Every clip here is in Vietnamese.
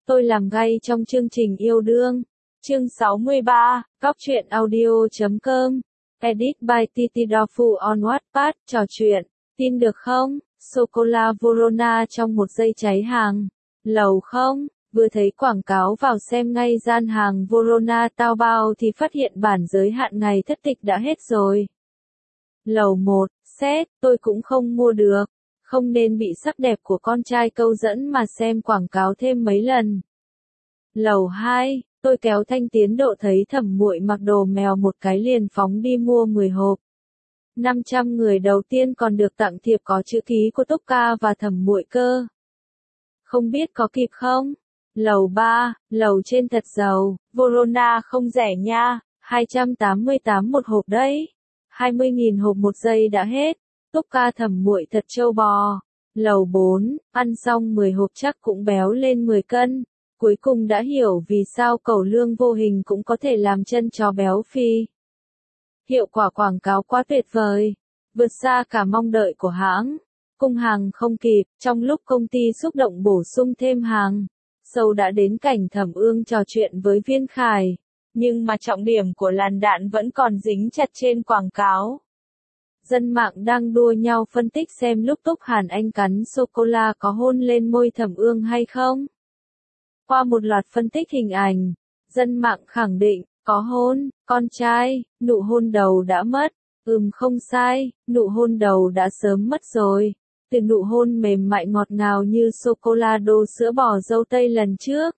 Tôi làm gay trong chương trình yêu đương. Chương 63, Góc truyện audio.com. Edit by Titi Dofu on Wattpad. Trò chuyện. Tin được không? Sô-cô-la Vorona trong một giây cháy hàng. Lầu không? Vừa thấy quảng cáo vào xem ngay gian hàng Vorona Taobao thì phát hiện bản giới hạn ngày thất tịch đã hết rồi. Lầu 1, xét, tôi cũng không mua được. Không nên bị sắc đẹp của con trai câu dẫn mà xem quảng cáo thêm mấy lần. Lầu 2, tôi kéo Thanh tiến độ thấy Thẩm Muội mặc đồ mèo một cái liền phóng đi mua 10 hộp. 500 người đầu tiên còn được tặng thiệp có chữ ký của Túc Ca và Thẩm Muội cơ. Không biết có kịp không? Lầu 3, lầu trên thật giàu, Vorona không rẻ nha, 288 một hộp đấy. 20.000 hộp một giây đã hết. Túc Ca Thẩm Muội thật trâu bò. Lầu 4, ăn xong 10 hộp chắc cũng béo lên 10 cân. Cuối cùng đã hiểu vì sao cẩu lương vô hình cũng có thể làm chân chó béo phì. Hiệu quả quảng cáo quá tuyệt vời, vượt xa cả mong đợi của hãng. Cung hàng không kịp, trong lúc công ty xúc động bổ sung thêm hàng, Sâu đã đến cảnh Thẩm Ương trò chuyện với Viên Khải. Nhưng mà trọng điểm của làn đạn vẫn còn dính chặt trên quảng cáo. Dân mạng đang đua nhau phân tích xem lúc Túc Hàn Anh cắn sô-cô-la có hôn lên môi Thẩm Ương hay không. Qua một loạt phân tích hình ảnh, dân mạng khẳng định, có hôn, con trai, nụ hôn đầu đã mất. Không sai, nụ hôn đầu đã sớm mất rồi. Từ nụ hôn mềm mại ngọt ngào như sô-cô-la đô sữa bò dâu tây lần trước.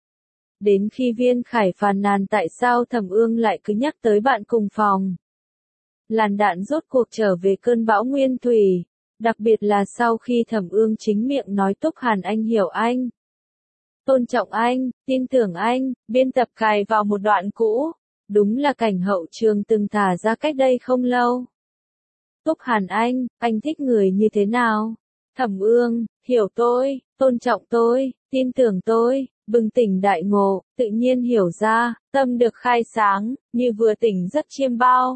Đến khi Viên Khải phàn nàn tại sao Thẩm Ương lại cứ nhắc tới bạn cùng phòng. Làn đạn rốt cuộc trở về cơn bão nguyên thủy, đặc biệt là sau khi Thẩm Ương chính miệng nói Túc Hàn Anh hiểu anh. Tôn trọng anh, tin tưởng anh, biên tập cài vào một đoạn cũ. Đúng là cảnh hậu trường từng thả ra cách đây không lâu. Túc Hàn anh thích người như thế nào? Thẩm Ương, hiểu tôi, tôn trọng tôi, tin tưởng tôi, bừng tỉnh đại ngộ, tự nhiên hiểu ra, tâm được khai sáng, như vừa tỉnh giấc chiêm bao.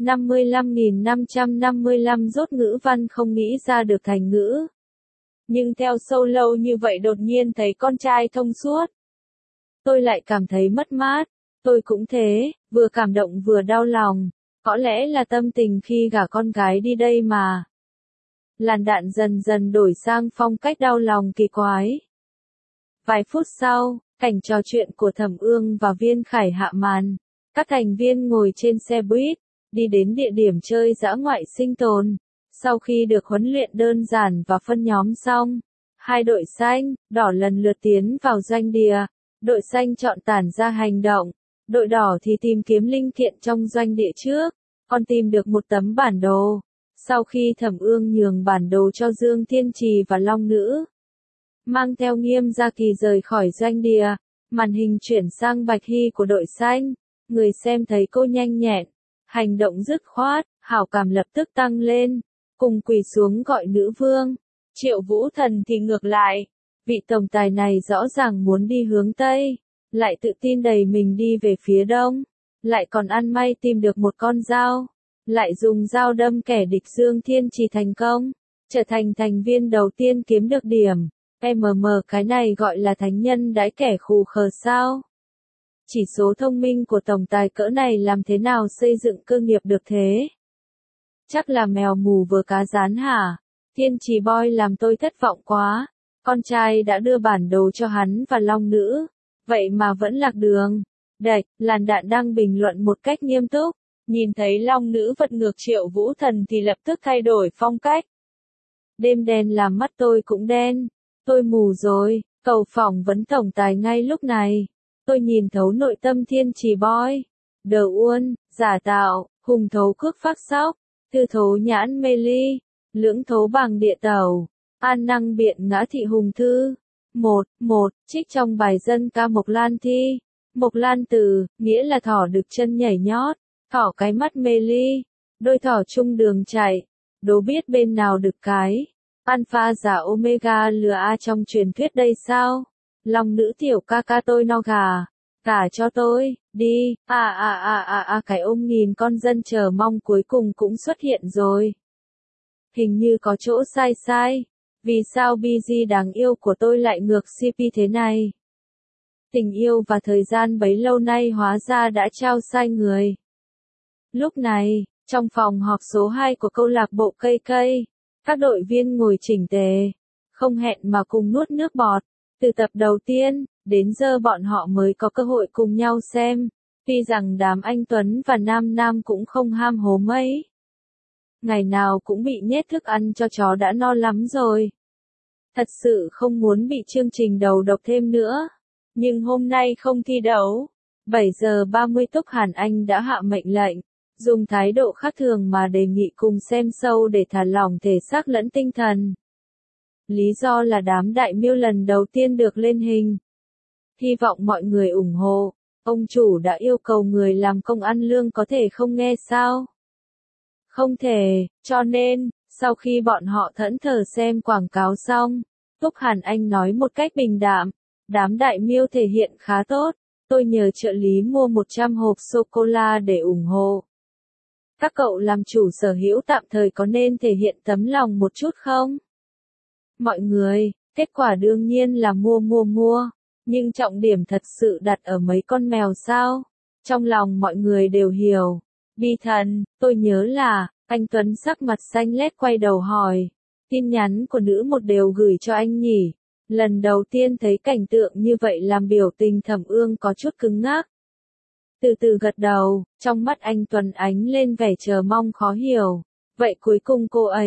55.555 rốt ngữ văn không nghĩ ra được thành ngữ. Nhưng theo sâu lâu như vậy đột nhiên thấy con trai thông suốt. Tôi lại cảm thấy mất mát. Tôi cũng thế, vừa cảm động vừa đau lòng. Có lẽ là tâm tình khi gả con gái đi đây mà. Làn đạn dần dần đổi sang phong cách đau lòng kỳ quái. Vài phút sau, cảnh trò chuyện của Thẩm Ương và Viên Khải hạ màn. Các thành viên ngồi trên xe buýt, đi đến địa điểm chơi dã ngoại sinh tồn. Sau khi được huấn luyện đơn giản và phân nhóm xong, hai đội xanh, đỏ lần lượt tiến vào doanh địa. Đội xanh chọn tản ra hành động, đội đỏ thì tìm kiếm linh kiện trong doanh địa trước, còn tìm được một tấm bản đồ. Sau khi Thẩm Ương nhường bản đồ cho Dương Thiên Trì và Long Nữ, mang theo Nghiêm Gia Kỳ rời khỏi doanh địa, màn hình chuyển sang Bạch Hy của đội xanh. Người xem thấy cô nhanh nhẹn, hành động dứt khoát, hảo cảm lập tức tăng lên, cùng quỳ xuống gọi nữ vương. Triệu Vũ Thần thì ngược lại, vị tổng tài này rõ ràng muốn đi hướng Tây, lại tự tin đẩy mình đi về phía Đông, lại còn ăn may tìm được một con dao, lại dùng dao đâm kẻ địch Dương Thiên Trì thành công, trở thành thành viên đầu tiên kiếm được điểm. Cái này gọi là thánh nhân đãi kẻ khù khờ sao? Chỉ số thông minh của tổng tài cỡ này làm thế nào xây dựng cơ nghiệp được thế? Chắc là mèo mù vừa cá rán hả? Thiên Trì Boy làm tôi thất vọng quá. Con trai đã đưa bản đồ cho hắn và Long Nữ, vậy mà vẫn lạc đường. Đạch, làn đạn đang bình luận một cách nghiêm túc, nhìn thấy Long Nữ vật ngược Triệu Vũ Thần thì lập tức thay đổi phong cách. Đêm đen làm mắt tôi cũng đen, tôi mù rồi, cầu phỏng vấn tổng tài ngay lúc này. Tôi nhìn thấu nội tâm Thiên Trì Boy. Đờ uôn, giả tạo, hùng thấu cước phát sóc, thư thố nhãn mê ly, lưỡng thố bằng địa tẩu. An năng biện ngã thị hùng thư. Trích trong bài dân ca Mộc Lan thi. Mộc Lan từ, nghĩa là thỏ được chân nhảy nhót, thỏ cái mắt mê ly, đôi thỏ chung đường chạy, đố biết bên nào được cái. Alpha giả Omega lừa A trong truyền thuyết đây sao? Long Nữ tiểu ca ca tôi no gà. Gả cho tôi, đi, cái ôm nghìn con dân chờ mong cuối cùng cũng xuất hiện rồi. Hình như có chỗ sai. Vì sao BG đáng yêu của tôi lại ngược CP thế này? Tình yêu và thời gian bấy lâu nay hóa ra đã trao sai người. Lúc này, trong phòng họp số 2 của câu lạc bộ cây cây, các đội viên ngồi chỉnh tề, không hẹn mà cùng nuốt nước bọt. Từ tập đầu tiên, đến giờ bọn họ mới có cơ hội cùng nhau xem. Tuy rằng đám anh Tuấn và Nam Nam cũng không ham hố mấy. Ngày nào cũng bị nhét thức ăn cho chó đã no lắm rồi. Thật sự không muốn bị chương trình đầu độc thêm nữa. Nhưng hôm nay không thi đấu. 7 giờ 30 Túc Hàn Anh đã hạ mệnh lệnh, dùng thái độ khác thường mà đề nghị cùng xem show để thả lỏng thể xác lẫn tinh thần. Lý do là đám đại miêu lần đầu tiên được lên hình. Hy vọng mọi người ủng hộ. Ông chủ đã yêu cầu người làm công ăn lương có thể không nghe sao? Không thể, cho nên, sau khi bọn họ thẫn thờ xem quảng cáo xong, Túc Hàn Anh nói một cách bình đạm, đám đại miêu thể hiện khá tốt, tôi nhờ trợ lý mua 100 hộp sô-cô-la để ủng hộ. Các cậu làm chủ sở hữu tạm thời có nên thể hiện tấm lòng một chút không? Mọi người, kết quả đương nhiên là mua. Nhưng trọng điểm thật sự đặt ở mấy con mèo sao? Trong lòng mọi người đều hiểu. Bi thần, tôi nhớ là, anh Tuấn sắc mặt xanh lét quay đầu hỏi. Tin nhắn của nữ một đều gửi cho anh nhỉ? Lần đầu tiên thấy cảnh tượng như vậy làm biểu tình Thẩm Ương có chút cứng ngắc. Từ từ gật đầu, trong mắt anh Tuấn ánh lên vẻ chờ mong khó hiểu. Vậy cuối cùng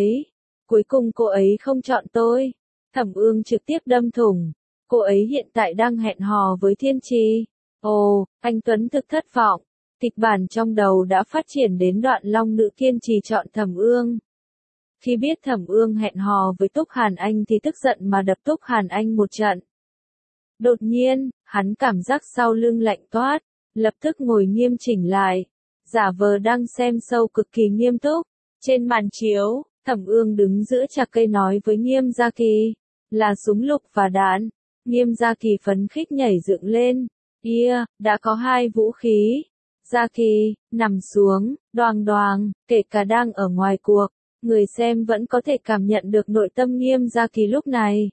cô ấy không chọn tôi. Thẩm Ương trực tiếp đâm thủng. Cô ấy hiện tại đang hẹn hò với Thiên Trì. Ồ, anh Tuấn thực thất vọng. Kịch bản trong đầu đã phát triển đến đoạn long nữ Thiên Trì chọn Thẩm Ương. Khi biết Thẩm Ương hẹn hò với Túc Hàn Anh thì tức giận mà đập Túc Hàn Anh một trận. Đột nhiên, hắn cảm giác sau lưng lạnh toát, lập tức ngồi nghiêm chỉnh lại, giả vờ đang xem show cực kỳ nghiêm túc. Trên màn chiếu, Thẩm Ương đứng giữa chạc cây nói với Nghiêm Gia Kỳ, là súng lục và đạn. Nghiêm Gia Kỳ phấn khích nhảy dựng lên, đã có 2 vũ khí. Gia Kỳ, nằm xuống, đoàng, kể cả đang ở ngoài cuộc, người xem vẫn có thể cảm nhận được nội tâm Nghiêm Gia Kỳ lúc này.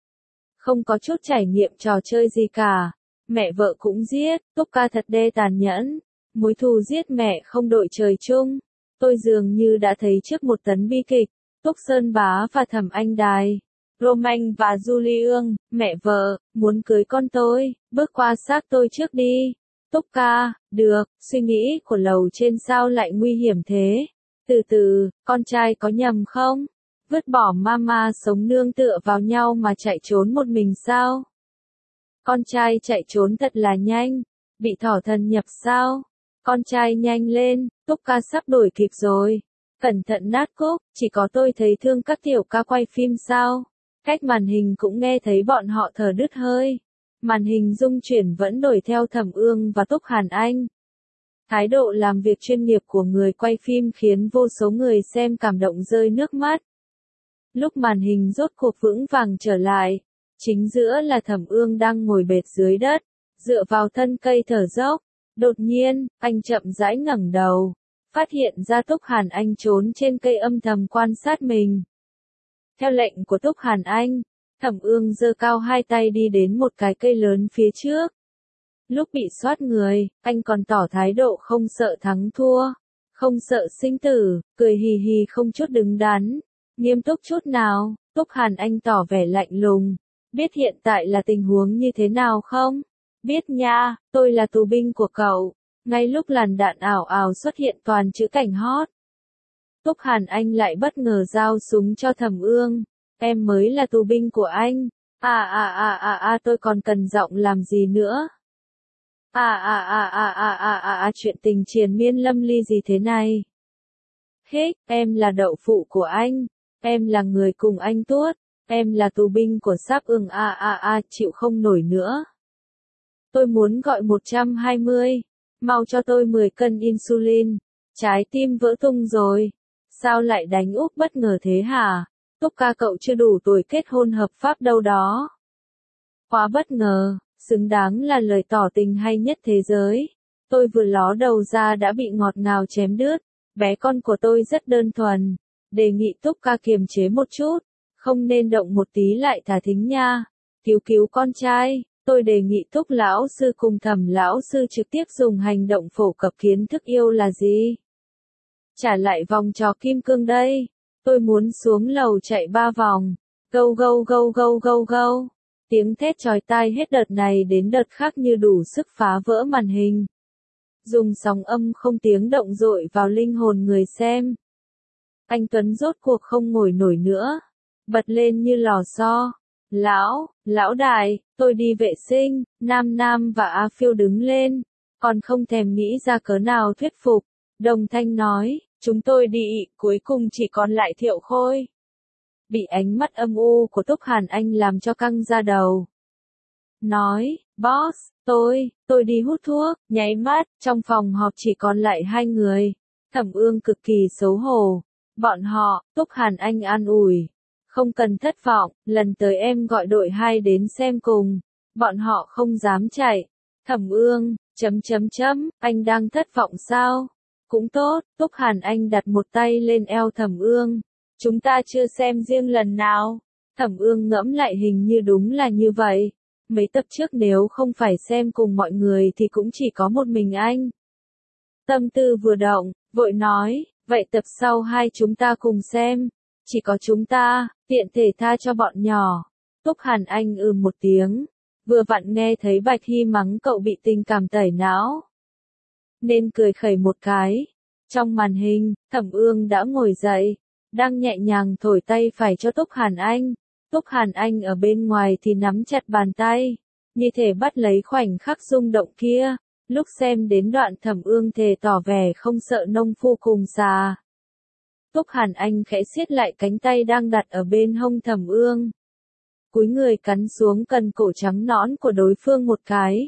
Không có chút trải nghiệm trò chơi gì cả, mẹ vợ cũng giết, Túc ca thật đê tàn nhẫn, mối thù giết mẹ không đội trời chung. Tôi dường như đã thấy trước một tấn bi kịch, Túc Sơn Bá và Thẩm Anh Đài. Romain và Julie Ương, mẹ vợ, muốn cưới con tôi, bước qua xác tôi trước đi. Túc ca, được, suy nghĩ của lầu trên sao lại nguy hiểm thế? Từ từ, con trai có nhầm không? Vứt bỏ mama sống nương tựa vào nhau mà chạy trốn một mình sao? Con trai chạy trốn thật là nhanh, bị thỏ thần nhập sao? Con trai nhanh lên, Túc ca sắp đuổi kịp rồi. Cẩn thận nát cúc, chỉ có tôi thấy thương các tiểu ca quay phim sao? Cách màn hình cũng nghe thấy bọn họ thở đứt hơi. Màn hình rung chuyển vẫn đổi theo Thẩm Ương và Túc Hàn Anh. Thái độ làm việc chuyên nghiệp của người quay phim khiến vô số người xem cảm động rơi nước mắt. Lúc màn hình rốt cuộc vững vàng trở lại, chính giữa là Thẩm Ương đang ngồi bệt dưới đất, dựa vào thân cây thở dốc. Đột nhiên, anh chậm rãi ngẩng đầu, phát hiện ra Túc Hàn Anh trốn trên cây âm thầm quan sát mình. Theo lệnh của Túc Hàn Anh, Thẩm Ương giơ cao 2 tay đi đến một cái cây lớn phía trước. Lúc bị soát người, anh còn tỏ thái độ không sợ thắng thua, không sợ sinh tử, cười hì hì không chút đứng đắn, nghiêm túc chút nào. Túc Hàn Anh tỏ vẻ lạnh lùng, biết hiện tại là tình huống như thế nào không? Biết nha, tôi là tù binh của cậu. Ngay lúc làn đạn ảo ảo xuất hiện toàn chữ cảnh hot, Túc Hàn Anh lại bất ngờ giao súng cho Thẩm Ương. Em mới là tù binh của anh. Tôi còn cần giọng làm gì nữa? Chuyện tình triền miên lâm ly gì thế này? Hích, em là đậu phụ của anh. Em là người cùng anh tuốt. Em là tù binh của Sáp Ương. Chịu không nổi nữa. Tôi muốn gọi 120. Mau cho tôi 10 cân insulin. Trái tim vỡ tung rồi. Sao lại đánh úp bất ngờ thế hả? Túc ca cậu chưa đủ tuổi kết hôn hợp pháp đâu đó. Quá bất ngờ, xứng đáng là lời tỏ tình hay nhất thế giới. Tôi vừa ló đầu ra đã bị ngọt ngào chém đứt. Bé con của tôi rất đơn thuần. Đề nghị Túc ca kiềm chế một chút. Không nên động một tí lại thả thính nha. Cứu con trai. Tôi đề nghị Túc lão sư cùng Thẩm lão sư trực tiếp dùng hành động phổ cập kiến thức yêu là gì. Trả lại vòng trò kim cương đây. Tôi muốn xuống lầu chạy 3 vòng. Gâu gâu gâu gâu gâu gâu. Tiếng thét chói tai hết đợt này đến đợt khác như đủ sức phá vỡ màn hình. Dùng sóng âm không tiếng động dội vào linh hồn người xem. Anh Tuấn rốt cuộc không ngồi nổi nữa. Bật lên như lò xo. Lão đại, tôi đi vệ sinh. Nam và A Phiêu đứng lên. Còn không thèm nghĩ ra cớ nào thuyết phục. Đồng thanh nói, chúng tôi đi, cuối cùng chỉ còn lại Thiệu Khôi. Bị ánh mắt âm u của Túc Hàn Anh làm cho căng da đầu. Nói, boss, tôi đi hút thuốc, nháy mắt, trong phòng họp chỉ còn lại 2 người. Thẩm Ương cực kỳ xấu hổ. Bọn họ, Túc Hàn Anh an ủi. Không cần thất vọng, lần tới em gọi đội 2 đến xem cùng. Bọn họ không dám chạy. Thẩm Ương, anh đang thất vọng sao? Cũng tốt, Túc Hàn Anh đặt một tay lên eo Thẩm Ương. Chúng ta chưa xem riêng lần nào. Thẩm Ương ngẫm lại hình như đúng là như vậy. Mấy tập trước nếu không phải xem cùng mọi người thì cũng chỉ có một mình anh. Tâm tư vừa động, vội nói, vậy tập sau 2 chúng ta cùng xem. Chỉ có chúng ta, tiện thể tha cho bọn nhỏ. Túc Hàn Anh một tiếng. Vừa vặn nghe thấy Bạch Hy mắng cậu bị tình cảm tẩy não. Nên cười khẩy một cái. Trong màn hình, Thẩm Ương đã ngồi dậy. Đang nhẹ nhàng thổi tay phải cho Túc Hàn Anh. Túc Hàn Anh ở bên ngoài thì nắm chặt bàn tay. Như thể bắt lấy khoảnh khắc rung động kia. Lúc xem đến đoạn Thẩm Ương thề tỏ vẻ không sợ nông phu cùng xà. Túc Hàn Anh khẽ siết lại cánh tay đang đặt ở bên hông Thẩm Ương. Cúi người cắn xuống cần cổ trắng nõn của đối phương một cái.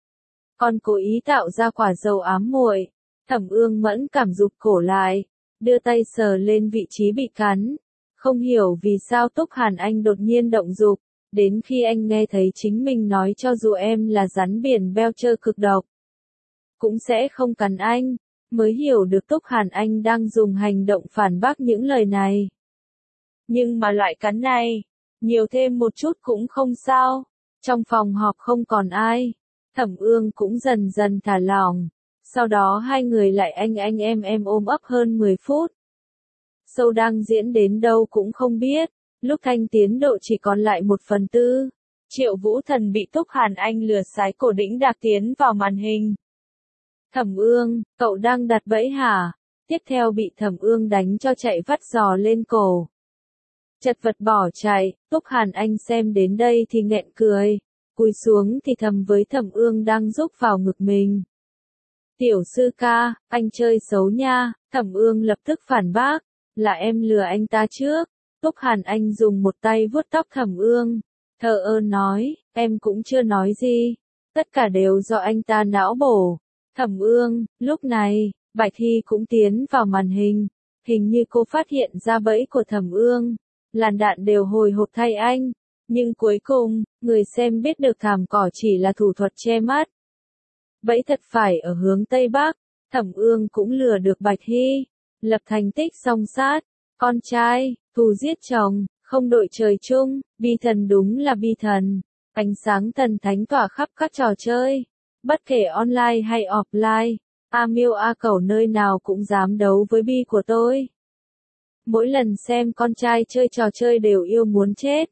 Còn cố ý tạo ra quả dầu ám muội. Thẩm Ương mẫn cảm rụt cổ lại, đưa tay sờ lên vị trí bị cắn. Không hiểu vì sao Túc Hàn Anh đột nhiên động dục, đến khi anh nghe thấy chính mình nói cho dù em là rắn biển Belcher cực độc, cũng sẽ không cắn anh, mới hiểu được Túc Hàn Anh đang dùng hành động phản bác những lời này. Nhưng mà loại cắn này, nhiều thêm một chút cũng không sao. Trong phòng họp không còn ai. Thẩm Ương cũng dần dần thả lỏng. Sau đó 2 người lại anh em ôm ấp hơn 10 phút. Show đang diễn đến đâu cũng không biết. Lúc thanh tiến độ chỉ còn lại 1/4. Triệu Vũ Thần bị Túc Hàn Anh lừa sái cổ đĩnh đạc tiến vào màn hình. Thẩm Ương, cậu đang đặt bẫy hả? Tiếp theo bị Thẩm Ương đánh cho chạy vắt giò lên cổ. Chật vật bỏ chạy, Túc Hàn Anh xem đến đây thì nghẹn cười. Cúi xuống thì thầm với Thẩm Ương đang rúc vào ngực mình. Tiểu sư ca, anh chơi xấu nha. Thẩm Ương lập tức phản bác. Là em lừa anh ta trước. Túc Hàn Anh dùng một tay vuốt tóc Thẩm Ương. Thờ ơ nói, em cũng chưa nói gì. Tất cả đều do anh ta não bổ. Thẩm Ương, lúc này, Bạch Hy cũng tiến vào màn hình. Hình như cô phát hiện ra bẫy của Thẩm Ương. Làn đạn đều hồi hộp thay anh. Nhưng cuối cùng, người xem biết được thảm cỏ chỉ là thủ thuật che mắt. Bẫy thật phải ở hướng Tây Bắc. Thẩm Ương cũng lừa được Bạch Hy. Lập thành tích song sát. Con trai, thù giết chồng, không đội trời chung. Bi thần đúng là bi thần. Ánh sáng thần thánh tỏa khắp các trò chơi. Bất kể online hay offline. A Miêu A Cẩu nơi nào cũng dám đấu với bi của tôi. Mỗi lần xem con trai chơi trò chơi đều yêu muốn chết.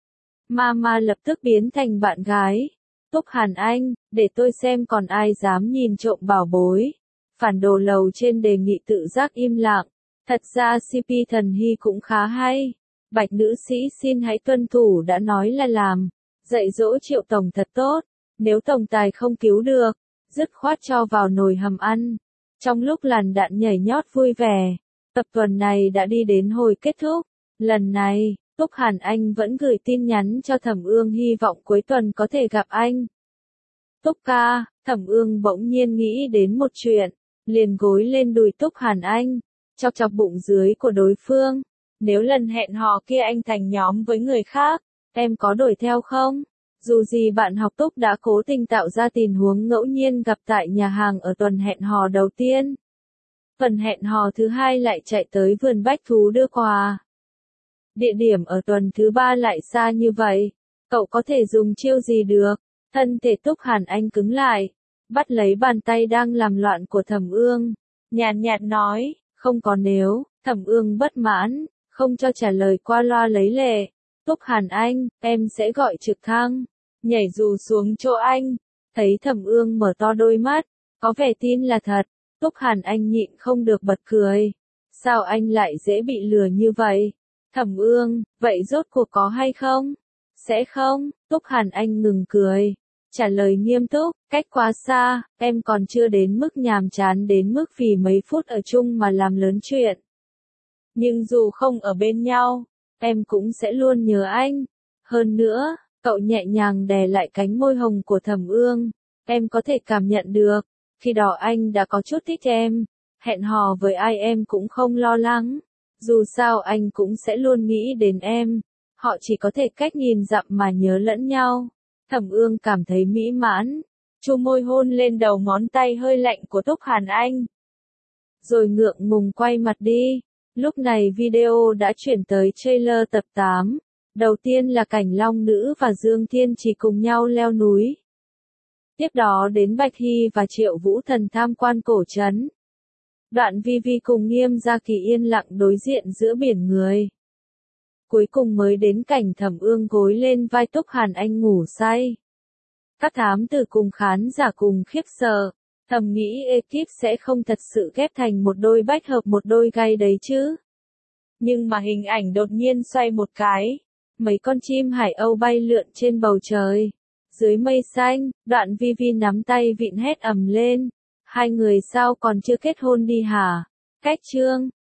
Mama lập tức biến thành bạn gái. Túc Hàn Anh, để tôi xem còn ai dám nhìn trộm bảo bối. Phản đồ lầu trên đề nghị tự giác im lặng. Thật ra CP Thần Hy cũng khá hay. Bạch nữ sĩ xin hãy tuân thủ đã nói là làm. Dạy dỗ Triệu Tổng thật tốt. Nếu Tổng tài không cứu được, dứt khoát cho vào nồi hầm ăn. Trong lúc làn đạn nhảy nhót vui vẻ, tập tuần này đã đi đến hồi kết thúc. Lần này, Túc Hàn Anh vẫn gửi tin nhắn cho Thẩm Ương hy vọng cuối tuần có thể gặp anh. Túc ca, Thẩm Ương bỗng nhiên nghĩ đến một chuyện, liền gối lên đùi Túc Hàn Anh, chọc chọc bụng dưới của đối phương. Nếu lần hẹn hò kia anh thành nhóm với người khác, em có đuổi theo không? Dù gì bạn học Túc đã cố tình tạo ra tình huống ngẫu nhiên gặp tại nhà hàng ở tuần hẹn hò đầu tiên. Tuần hẹn hò thứ 2 lại chạy tới vườn bách thú đưa quà. Địa điểm ở tuần thứ 3 lại xa như vậy, cậu có thể dùng chiêu gì được? Thân thể Túc Hàn Anh cứng lại, bắt lấy bàn tay đang làm loạn của Thẩm Ương, nhàn nhạt nói, không có nếu. Thẩm Ương bất mãn, không cho trả lời, qua loa lấy lệ. Túc Hàn Anh, em sẽ gọi trực thăng, nhảy dù xuống chỗ anh. Thấy Thẩm Ương mở to đôi mắt, có vẻ tin là thật. Túc Hàn Anh nhịn không được bật cười. Sao anh lại dễ bị lừa như vậy? Thẩm Ương, vậy rốt cuộc có hay không? Sẽ không. Túc Hàn Anh ngừng cười, trả lời nghiêm túc, cách quá xa, em còn chưa đến mức nhàm chán đến mức vì mấy phút ở chung mà làm lớn chuyện. Nhưng dù không ở bên nhau, em cũng sẽ luôn nhớ anh. Hơn nữa, cậu nhẹ nhàng đè lại cánh môi hồng của Thẩm Ương, em có thể cảm nhận được, khi đó anh đã có chút thích em. Hẹn hò với ai em cũng không lo lắng, dù sao anh cũng sẽ luôn nghĩ đến em. Họ chỉ có thể cách nhìn dặm mà nhớ lẫn nhau. Thẩm Ương cảm thấy mỹ mãn, chu môi hôn lên đầu ngón tay hơi lạnh của Túc Hàn Anh. Rồi ngượng ngùng quay mặt đi. Lúc này video đã chuyển tới trailer tập 8. Đầu tiên là cảnh Long Nữ và Dương Thiên Trì cùng nhau leo núi. Tiếp đó đến Bạch Hy và Triệu Vũ Thần tham quan cổ trấn. Đoạn Vi cùng Nghiêm Gia Kỳ yên lặng đối diện giữa biển người. Cuối cùng mới đến cảnh Thẩm Ương gối lên vai Túc Hàn Anh ngủ say. Các thám tử cùng khán giả cùng khiếp sợ, thầm nghĩ ekip sẽ không thật sự ghép thành một đôi bách hợp một đôi gay đấy chứ. Nhưng mà hình ảnh đột nhiên xoay một cái, mấy con chim hải âu bay lượn trên bầu trời. Dưới mây xanh, đoạn Vi nắm tay vịn hét ầm lên. Hai người sao còn chưa kết hôn đi hả? Cách chương.